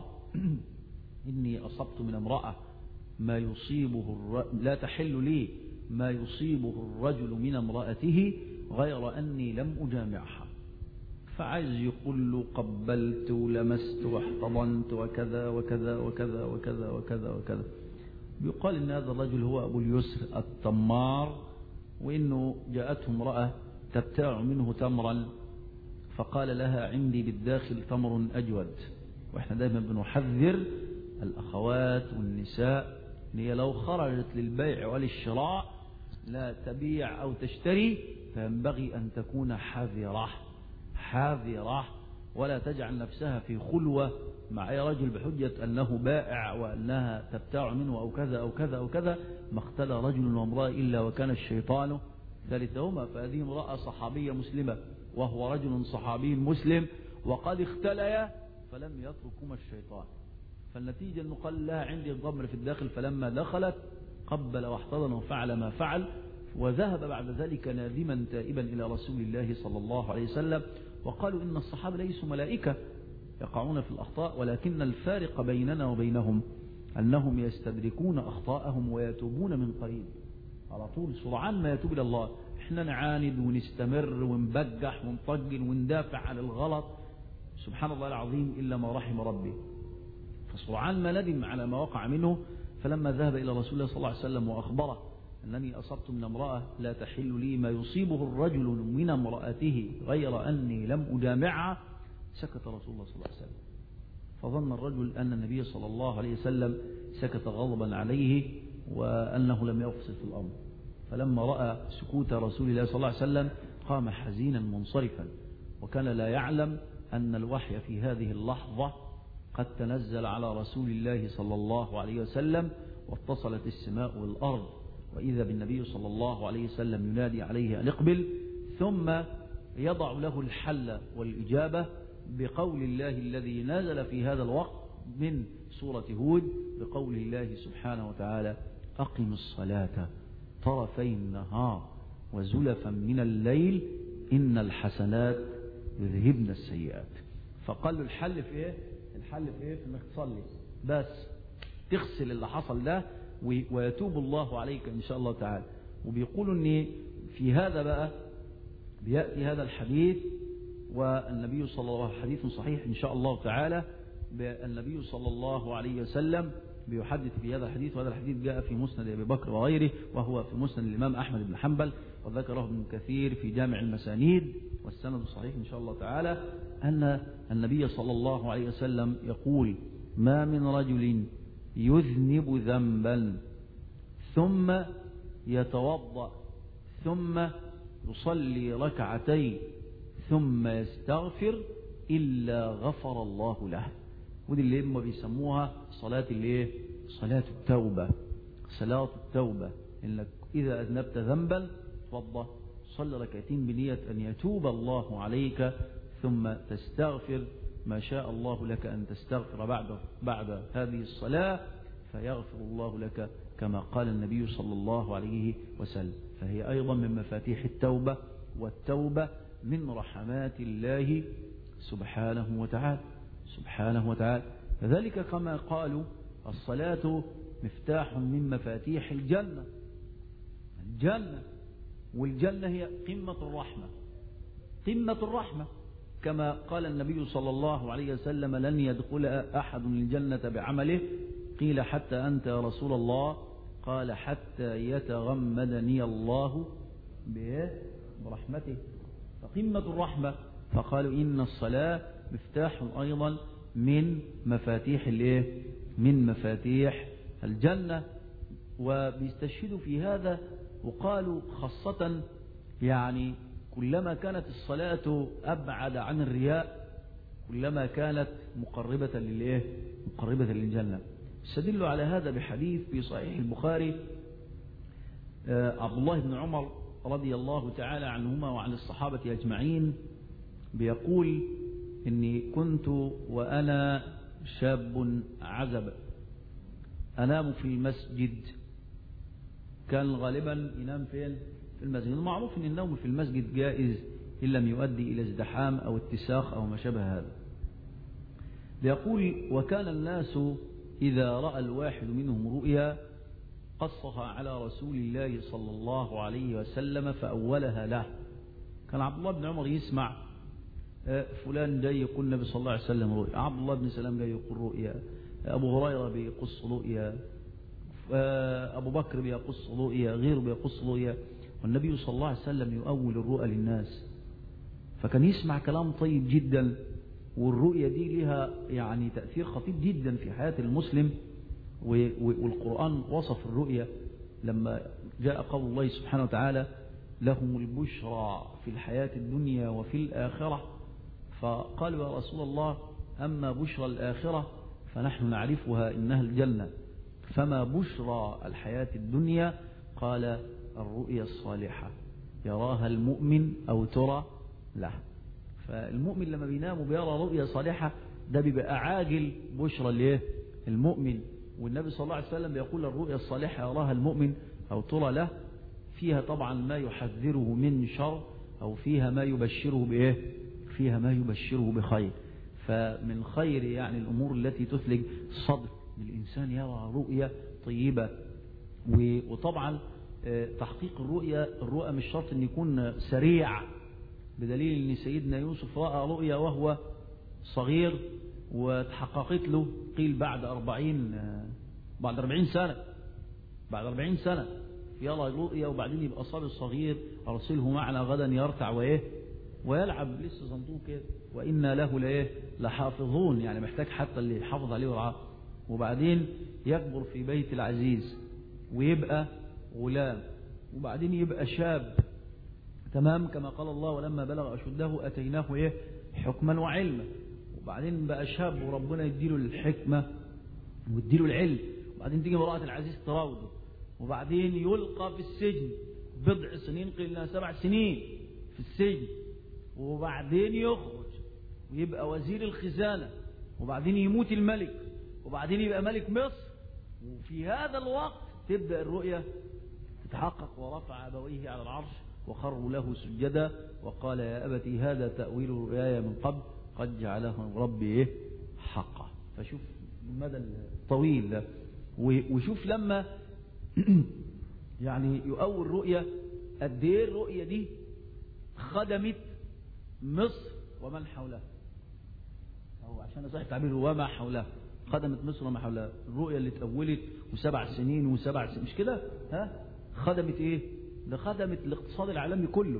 إني أصبت من امرأة ما يصيبه الر... لا تحل لي ما يصيبه الرجل من امرأته غير أني لم أجامعها. فعايز يقول له قبلت ولمست واحتضنت وكذا وكذا وكذا وكذا وكذا وكذا. بيقال إن هذا الرجل هو أبو اليسر التمار، وإنه جاءته امرأة تبتاع منه تمرا فقال لها عندي بالداخل تمر أجود. وإحنا دائما بنحذر الأخوات والنساء إن هي لو خرجت للبيع وللشراء لا تبيع أو تشتري، فينبغي أن تكون حذرة حذرة، ولا تجعل نفسها في خلوة مع أي رجل بحجة أنه بائع وأنها تبتاع منه أو كذا أو كذا أو كذا. ما اختلى رجل وامرأة إلا وكان الشيطان ثالثهما. فهذه امرأة صحابية مسلمة وهو رجل صحابي مسلم، وقد اختليا فلم يتركهما الشيطان. فالنتيجة أنه قال لها عندي الضمر في الداخل، فلما دخلت قبل واحتضن وفعل ما فعل، وذهب بعد ذلك نادما تائبا إلى رسول الله صلى الله عليه وسلم. وقالوا إن الصحابة ليسوا ملائكة يقعون في الأخطاء، ولكن الفارق بيننا وبينهم أنهم يستدركون أخطاءهم ويتوبون من قريب على طول، سرعان ما يتوب إلى الله. إحنا نعاند ونستمر ونبجح ونطجل وندافع عن الغلط، سبحان الله العظيم إلا ما رحم ربي. فسرعان ما ندم على ما وقع منه. فلما ذهب إلى رسول الله صلى الله عليه وسلم وأخبره أنني أصبت من امرأة لا تحل لي ما يصيبه الرجل من امرأته غير أني لم أجامعها، سكت رسول الله صلى الله عليه وسلم. فظن الرجل أن النبي صلى الله عليه وسلم سكت غضبا عليه وأنه لم يفصل في الأمر. فلما رأى سكوت رسول الله صلى الله عليه وسلم قام حزينا منصرفا، وكان لا يعلم أن الوحي في هذه اللحظة قد تنزل على رسول الله صلى الله عليه وسلم، واتصلت السماء والأرض، وإذا بالنبي صلى الله عليه وسلم ينادي عليه أن اقبل، ثم يضع له الحل والإجابة بقول الله الذي نزل في هذا الوقت من سورة هود، بقول الله سبحانه وتعالى: أقم الصلاة طرفي النهار وزلفا من الليل إن الحسنات يذهبن السيئات. فقال له الحل في إيه؟ الحل في إيه؟ في إنك تصلي بس، تغسل اللي حصل ده ويتوب الله عليك إن شاء الله تعالى. وبيقولوا إن في هذا بقى بيأتي هذا الحديث، والنبي صلى الله عليه وسلم حديث صحيح إن شاء الله تعالى، النبي صلى الله عليه وسلم بيحدث في هذا الحديث، وهذا الحديث جاء في مسند أبي بكر وغيره، وهو في مسند الإمام أحمد بن حنبل، وذكره ابن كثير في جامع المسانيد، والسند صحيح إن شاء الله تعالى، أن النبي صلى الله عليه وسلم يقول: ما من رجل يذنب ذنبا ثم يتوضأ ثم يصلي ركعتين ثم يستغفر إلا غفر الله له. ودي اللي هم بيسموها صلاة الايه؟ صلاة التوبة. صلاة التوبة إنك إذا أذنبت ذنبا توضأ، صلي ركعتين بنية أن يتوب الله عليك، ثم تستغفر ما شاء الله لك أن تستغفر بعد بعد هذه الصلاة، فيغفر الله لك كما قال النبي صلى الله عليه وسلم. فهي أيضا من مفاتيح التوبة، والتوبة من رحمات الله سبحانه وتعالى سبحانه وتعالى. كذلك كما قالوا الصلاة مفتاح من مفاتيح الجنة. الجنة والجنة هي قمة الرحمة، قمة الرحمة، كما قال النبي صلى الله عليه وسلم: لن يدخل أحد الجنة بعمله، قيل حتى أنت يا رسول الله؟ قال: حتى يتغمدني الله برحمته. فقمة الرحمة. فقالوا إن الصلاة مفتاح أيضا من مفاتيح الايه؟ من مفاتيح الجنة. وبيستشهدوا في هذا وقالوا خاصة يعني كلما كانت الصلاة أبعد عن الرياء كلما كانت مقربة للايه؟ مقربة للجنة. استدلوا على هذا بحديث في صحيح البخاري، عبد الله بن عمر رضي الله تعالى عنهما وعن الصحابة أجمعين بيقول: إني كنت وأنا شاب عزب أنام في المسجد. كان غالبا ينام فين؟ في المسجد. معروف أن النوم في المسجد جائز إن لم يؤدي إلى ازدحام أو اتساخ أو ما شابه هذا. بيقول: وكان الناس إذا رأى الواحد منهم رؤيا قصها على رسول الله صلى الله عليه وسلم فأولها له. كان عبد الله بن عمر يسمع فلان جاي يقول النبي صلى الله عليه وسلم رؤيا، عبد الله بن سلام جاي يقول رؤيا، أبو هريرة بيقص رؤيا، أبو بكر بيقص رؤيا، غيره بيقص رؤيا، والنبي صلى الله عليه وسلم يؤول الرؤى للناس. فكان يسمع كلام طيب جدا، والرؤيا دي لها يعني تأثير خطير جدا في حياة المسلم. والقرآن وصف الرؤيا لما جاء قول الله سبحانه وتعالى: لهم البشرى في الحياة الدنيا وفي الآخرة. فقالوا: يا رسول الله، أما بشرى الآخرة فنحن نعرفها إنها الجنة، فما بشرى الحياة الدنيا؟ قال: الرؤيا الصالحة يراها المؤمن أو ترى له. فالمؤمن لما بينام وبيرى رؤيا صالحة ده بيبقى عاجل بشرى ليه؟ المؤمن. والنبي صلى الله عليه وسلم بيقول: الرؤيا الصالحة يراها المؤمن أو ترى له، فيها طبعا ما يحذره من شر، أو فيها ما يبشره بإيه؟ فيها ما يبشره بخير. فمن خير يعني الأمور التي تثلج الصدر الإنسان يرى رؤيا طيبة. وطبعا تحقيق الرؤيا الرؤى مش شرط أن يكون سريع، بدليل أن سيدنا يوسف رأى رؤيا وهو صغير وتحققت له قيل بعد أربعين بعد أربعين سنة بعد أربعين سنة يرى رؤيا، وبعدين يبقى صبي صغير: أرسله معنا غدا يرتع وإيه ويلعب، لسه صندوق كده، وإنا له لإيه لحافظون، يعني محتاج حتى اللي يحافظ عليه ورعاه. وبعدين يكبر في بيت العزيز ويبقى غلام، وبعدين يبقى شاب تمام، كما قال الله ولما بلغ أشده أتيناه إيه حكما وعلما. وبعدين بقى شاب وربنا يديله الحكمة ويديله العلم، وبعدين تيجي امرأة العزيز تراوده، وبعدين يلقى في السجن بضع سنين، قيل انها سبع سنين في السجن، وبعدين يخرج ويبقى وزير الخزانة، وبعدين يموت الملك، وبعدين يبقى ملك مصر. وفي هذا الوقت تبدأ الرؤية تتحقق. ورفع أبويه على العرش وخروا له سجدا وقال يا أبتي هذا تأويل رؤياي من قبل قد جعله ربي إيه حقا. فشوف المدى الطويل ده، وشوف لما يعني يؤول رؤية قد ايه الرؤية دي خدمت مصر ومن حولها، أو عشان أصح تعبير وما حولها، خدمت مصر وما حولها. الرؤية اللي تأولت وسبع سنين وسبع سنين مش كده، ها خدمت ايه؟ ده خدمت الاقتصاد العالمي كله،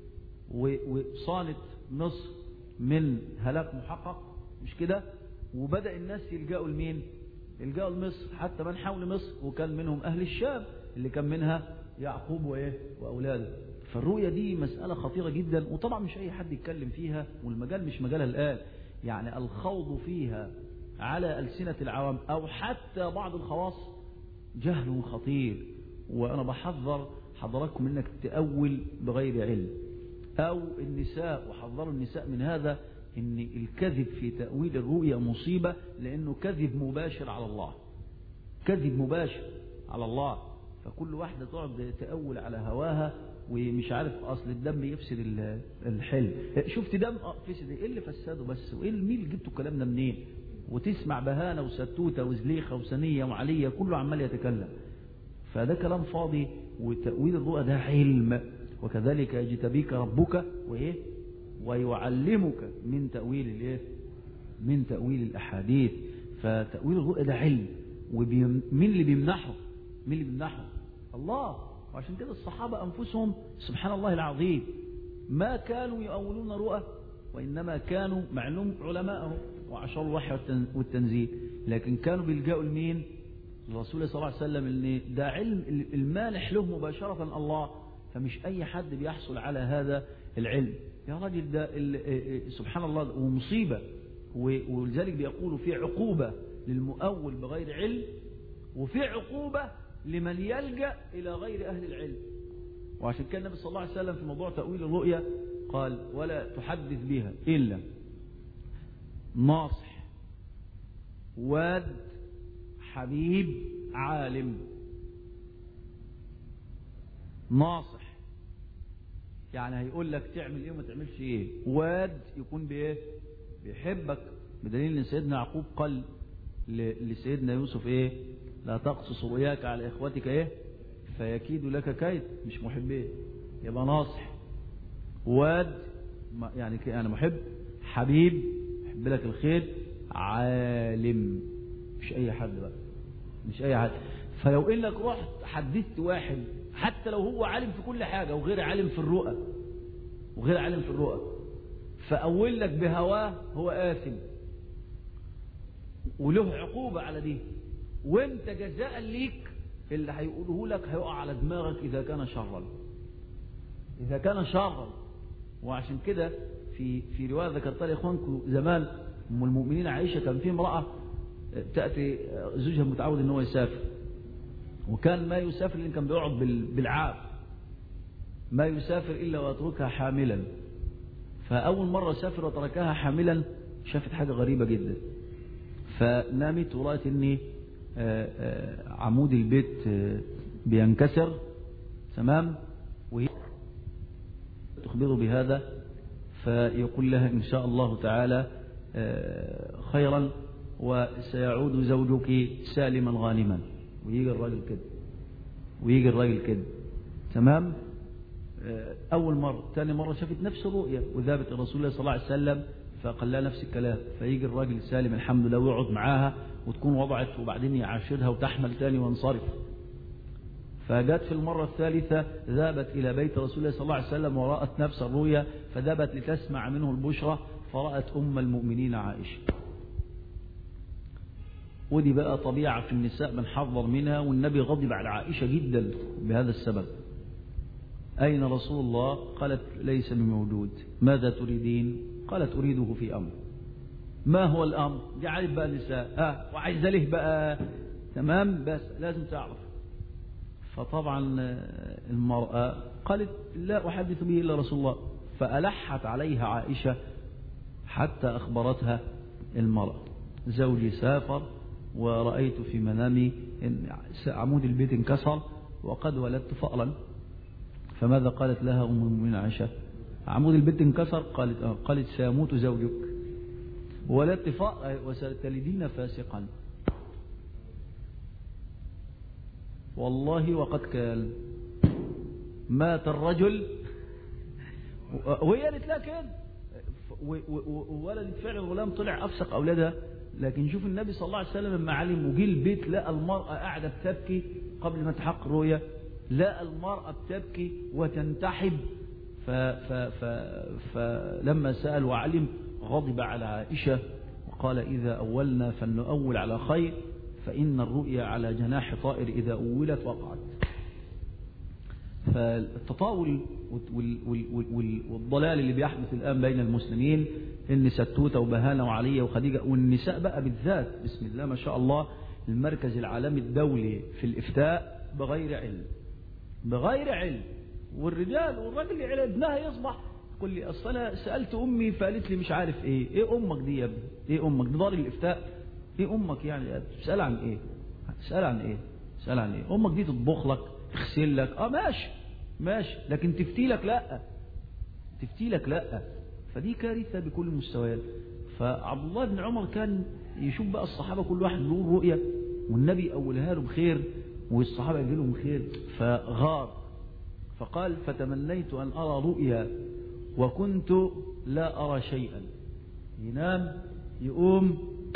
وصانت مصر من هلاك محقق مش كده. وبدأ الناس يلجأوا لمين؟ يلجأوا لمصر، حتى من حول مصر، وكان منهم أهل الشام اللي كان منها يعقوب وإيه وأولاده. فالرؤية دي مسألة خطيرة جدا، وطبعا مش أي حد يتكلم فيها، والمجال مش مجالها الآن. يعني الخوض فيها على ألسنة العوام أو حتى بعض الخواص جهل خطير. وأنا بحذر حضراتكم إنك تأول بغير علم، أو النساء، وحذروا النساء من هذا، إن الكذب في تأويل الرؤيا مصيبة، لأنه كذب مباشر على الله، كذب مباشر على الله. فكل واحدة تقعد تأول على هواها ومش عارف أصل الدم يفسد الحلم. شفت دم فسد، إيه اللي فسده بس؟ وإيه مين اللي جبتوا الكلام ده منين؟ وتسمع بهانة وستوتة وزليخة وسنية وعلية كله عمال يتكلم، فده كلام فاضي. وتأويل الرؤى ده علم. وكذلك يجتبيك ربك وإيه ويعلمك من تأويل الإيه من تأويل الأحاديث. فتأويل الرؤى ده علم. ومين اللي بيمنحه؟ مين اللي بيمنحه؟ الله. وعشان كده الصحابة أنفسهم سبحان الله العظيم ما كانوا يؤولون رؤى، وإنما كانوا معلوم علماءهم وعشر الوحي والتنزيل، لكن كانوا بيلجأوا لمين؟ الرسول صلى الله عليه وسلم، اللي ده علم المانح له مباشرة الله. فمش أي حد بيحصل على هذا العلم يا راجل، ده سبحان الله ومصيبة. ولذلك بيقولوا في عقوبة للمؤول بغير علم، وفي عقوبة لمن يلجأ إلى غير أهل العلم. وعشان كان النبي صلى الله عليه وسلم في موضوع تأويل الرؤيا قال ولا تحدث بها إلا ناصح واد حبيب عالم. ناصح يعني هيقول لك تعمل ايه وما تعملش ايه. واد يكون بايه؟ بيحبك، بدليل ان سيدنا يعقوب قال لسيدنا يوسف ايه؟ لا تقصص رؤياك على اخوتك ايه فيكيد لك كيد. مش محبين، يبقى ناصح. واد يعني انا محب، حبيب يحب لك الخير، عالم مش اي حد بقى، مش اي حد. فلو انك رحت حدثت واحد حتى لو هو عالم في كل حاجة وغير عالم في الرؤى وغير عالم في الرؤى فأول لك بهواه، هو آثم وله عقوبة على دي. وانت جزاء ليك اللي هيقوله لك هيقع على دماغك إذا كان شرا، إذا كان شرا. وعشان كده في في رواية ذكرتها لإخوانكم زمان، أم المؤمنين عائشة كان في امرأة تأتي زوجها متعود إن هو يسافر، وكان ما يسافر لأن كان بيقعد بالعاب، ما يسافر إلا ويتركها حاملا. فأول مرة سافر وتركها حاملا شافت حاجة غريبة جدا، فنامت ورأت إن عمود البيت بينكسر، تمام، وهي تخبره بهذا، فيقول لها إن شاء الله تعالى خيرا وسيعود زوجك سالما غانما. ويجي الراجل كده ويجي الراجل كده تمام. أول مرة، ثاني مرة شافت نفس الرؤية وذهبت الرسول الله صلى الله عليه وسلم فقال لها نفس الكلام. فيجي الراجل سالم الحمد لله ويقعد معاها وتكون وضعت، وبعدين يعاشرها وتحمل ثاني وانصرف. فجاءت في المرة الثالثة ذهبت إلى بيت رسول الله صلى الله عليه وسلم ورأت نفس الرؤيا، فذهبت لتسمع منه البشرى فرأت أم المؤمنين عائشة. ودي بقى طبيعة في النساء بنحذر منها، والنبي غضب على عائشة جدا بهذا السبب. أين رسول الله؟ قالت ليس بموجود. ماذا تريدين؟ قالت أريده في أمر. ما هو الأمر؟ جعلت بقى النساء آه وعايزة له بقى تمام، بس لازم تعرف. فطبعا المرأة قالت لا أحدث به إلا رسول الله، فألحت عليها عائشة حتى أخبرتها المرأة زوجي سافر ورأيت في منامي إن عمود البيت انكسر وقد ولدت فأرا. فماذا قالت لها أم المؤمنين عائشة؟ عمود البيت انكسر؟ قالت آه. قالت سيموت زوجك ولدت فأرا وستلدين فاسقا. والله وقد كان مات الرجل وهي قالت لها كده، وولدت فعلا الغلام طلع أفسق أولادها. لكن شوف النبي صلى الله عليه وسلم لما علم وجي البيت لقى المرأة قاعدة بتبكي قبل ما تحقق رؤيا، لقى المرأة بتبكي وتنتحب. ف ف ف فلما سأل وعلم غضب على عائشة وقال إذا أولنا فلنؤول على خير، فإن الرؤيا على جناح طائر إذا أولت وقعت. فالتطاول والضلال اللي بيحدث الآن بين المسلمين إن ستوتة وبهانة وعلية وخديجة والنساء بقى بالذات بسم الله ما شاء الله المركز العالمي الدولي في الإفتاء بغير علم بغير علم. والرجال والراجل اللي ابنها يصبح يقول لي أصل أنا سألت أمي فقالت لي مش عارف إيه. إيه أمك دي يا ابني؟ إيه أمك دي؟ دار الإفتاء؟ إيه أمك يعني؟ تسأل عن إيه؟ تسأل عن إيه؟ تسأل عن إيه؟ أمك دي تطبخ لك تغسل لك اه ماشي ماشي، لكن تفتي لك لا، تفتي لك لا. فدي كارثة بكل المستويات. فعبد الله بن عمر كان يشوف بقى الصحابة كل واحد له رؤية والنبي أولها له بخير والصحابة يجي لهم خير، فغار فقال فتمنيت أن أرى رؤيا وكنت لا أرى شيئا. ينام يقوم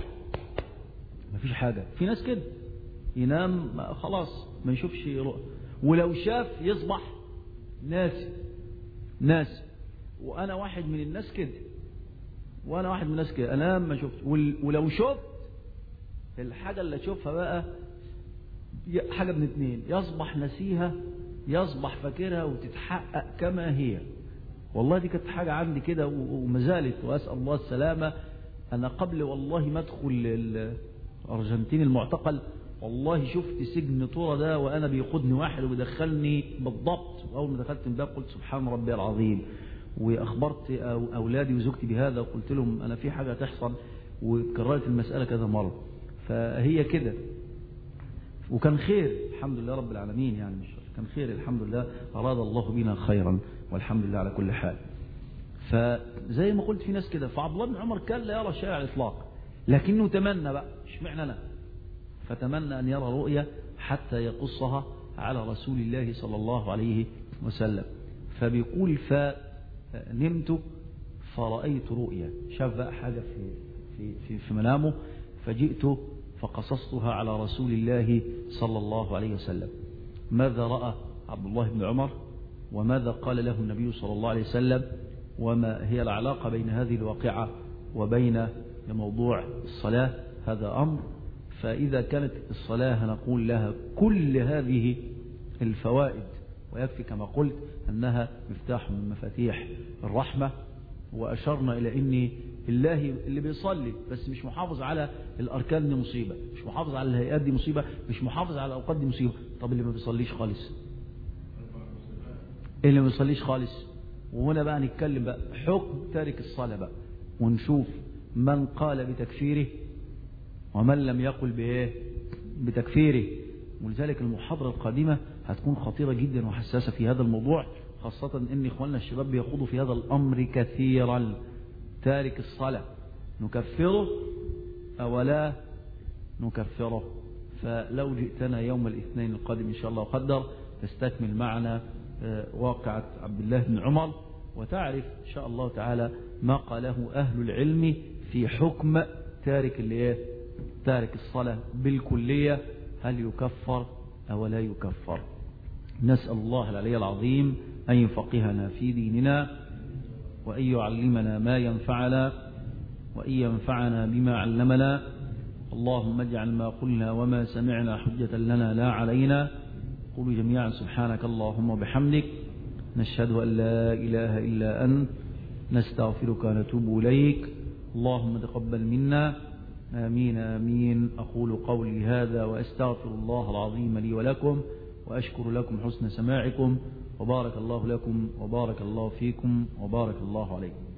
ما فيش حاجة. في ناس كده ينام خلاص ما يشوفش رؤيا، ولو شاف يصبح ناسي ناس. وأنا واحد من الناس كده وأنا واحد من الناس كده أنام ما شفت، ولو شفت الحاجة اللي أشوفها بقى حاجة من اتنين، يصبح نسيها يصبح فاكرها وتتحقق كما هي. والله دي كانت حاجة عندي كده وما زالت، وأسأل الله السلامة. أنا قبل والله ما أدخل الأرجنتين المعتقل والله شفت سجن طورة ده وأنا بيقودني واحد وبيدخلني بالضبط، وأول ما دخلت الباب قلت سبحان ربي العظيم، وأخبرت أولادي وزوجتي بهذا وقلت لهم أنا في حاجة تحصل، وكررت المسألة كذا مرة. فهي كده، وكان خير الحمد لله رب العالمين، يعني مش كان خير الحمد لله، أراد الله بنا خيرا والحمد لله على كل حال. فزي ما قلت في ناس كده. فعبد الله بن عمر كان لا يرى شيء على الإطلاق، لكنه تمنى بقى اشمعنى أنا، فتمنى أن يرى رؤيا حتى يقصها على رسول الله صلى الله عليه وسلم. فبيقول فنمت فرأيت رؤيا، شاف بقى حاجة في, في, في, في منامه، فجئت فقصصتها على رسول الله صلى الله عليه وسلم. ماذا رأى عبد الله بن عمر وماذا قال له النبي صلى الله عليه وسلم، وما هي العلاقة بين هذه الواقعة وبين موضوع الصلاة؟ هذا أمر. فإذا كانت الصلاة نقول لها كل هذه الفوائد، ويكفي كما قلت أنها مفتاح من مفاتيح الرحمة. وأشرنا إلى أن الله اللي بيصلي بس مش محافظ على الأركان دي مصيبة، مش محافظ على الهيئات دي مصيبة، مش محافظ على الأوقات دي مصيبة. طب اللي ما بيصليش خالص، اللي ما بيصليش خالص. وهنا بقى نتكلم بقى حكم تارك الصلاة بقى، ونشوف من قال بتكفيره ومن لم يقل بإيه بتكفيره. ولذلك المحاضرة القادمة هتكون خطيرة جدا وحساسة في هذا الموضوع، خاصة ان إخواننا الشباب بيخوضوا في هذا الأمر كثيرا. تارك الصلاة نكفره أو لا نكفره؟ فلو جئتنا يوم الاثنين القادم إن شاء الله وقدر تستكمل معنا واقعة عبد الله بن عمر، وتعرف إن شاء الله تعالى ما قاله أهل العلم في حكم تارك اللي تارك الصلاة بالكلية، هل يكفر أو لا يكفر؟ نسأل الله العلي العظيم أن يفقهنا في ديننا، وأن يعلمنا ما ينفعنا، وأن ينفعنا بما علمنا. اللهم اجعل ما قلنا وما سمعنا حجة لنا لا علينا. قولوا جميعا سبحانك اللهم وبحمدك نشهد أن لا إله إلا أنت، نستغفرك ونتوب إليك. اللهم تقبل منا، آمين آمين. أقول قولي هذا وأستغفر الله العظيم لي ولكم، وأشكر لكم حسن سماعكم، وبارك الله لكم وبارك الله فيكم وبارك الله عليكم.